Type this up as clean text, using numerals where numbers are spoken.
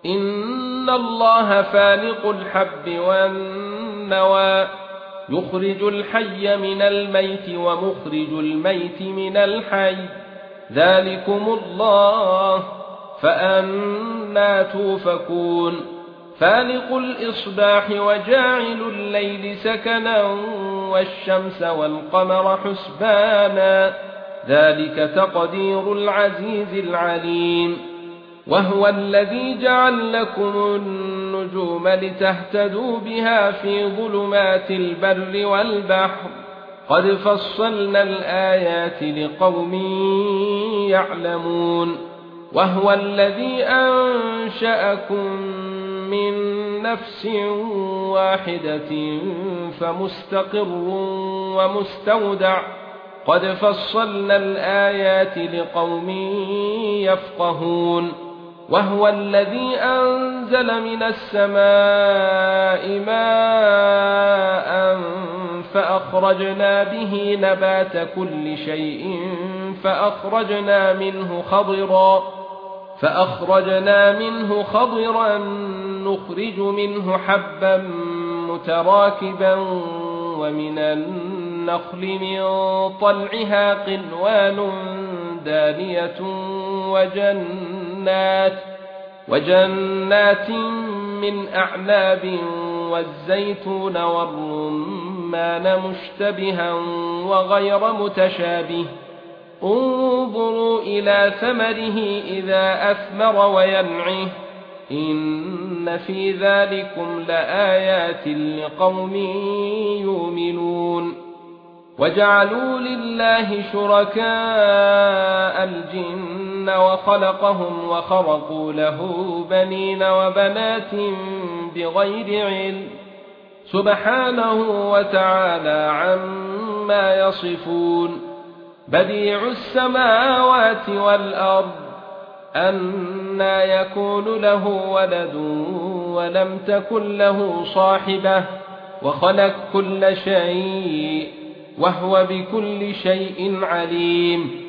إن الله فالق الحب والنوى يخرج الحي من الميت ومخرج الميت من الحي ذلكم الله فأنى توفكون فالق الإصباح وجاعل الليل سكنا والشمس والقمر حسبانا ذلك تقدير العزيز العليم وهو الذي جعل لكم النجوم لتهتدوا بها في ظلمات البر والبحر قد فصلنا الآيات لقوم يعلمون وهو الذي أنشأكم من نفس واحدة فمستقر ومستودع قد فصلنا الآيات لقوم يفقهون وهو الذي أنزل من السماء ماء فأخرجنا به نبات كل شيء فأخرجنا منه خضرا نخرج منه حبا متراكبا ومن النخل من طلعها قنوان دانية وجنات من أعناب والزيتون والرمان مشتبها وغير متشابه انظروا إلى ثمره إذا أثمر وينعه إن في ذلكم لآيات لقوم يؤمنون وجعلوا لله شركاء الجن وخلقهم وخرقوا له بنين وبنات بغير علم سبحانه وتعالى عما يصفون بديع السماوات والأرض أنى يكون له ولد ولم تكن له صاحبة وخلق كل شيء وهو بكل شيء عليم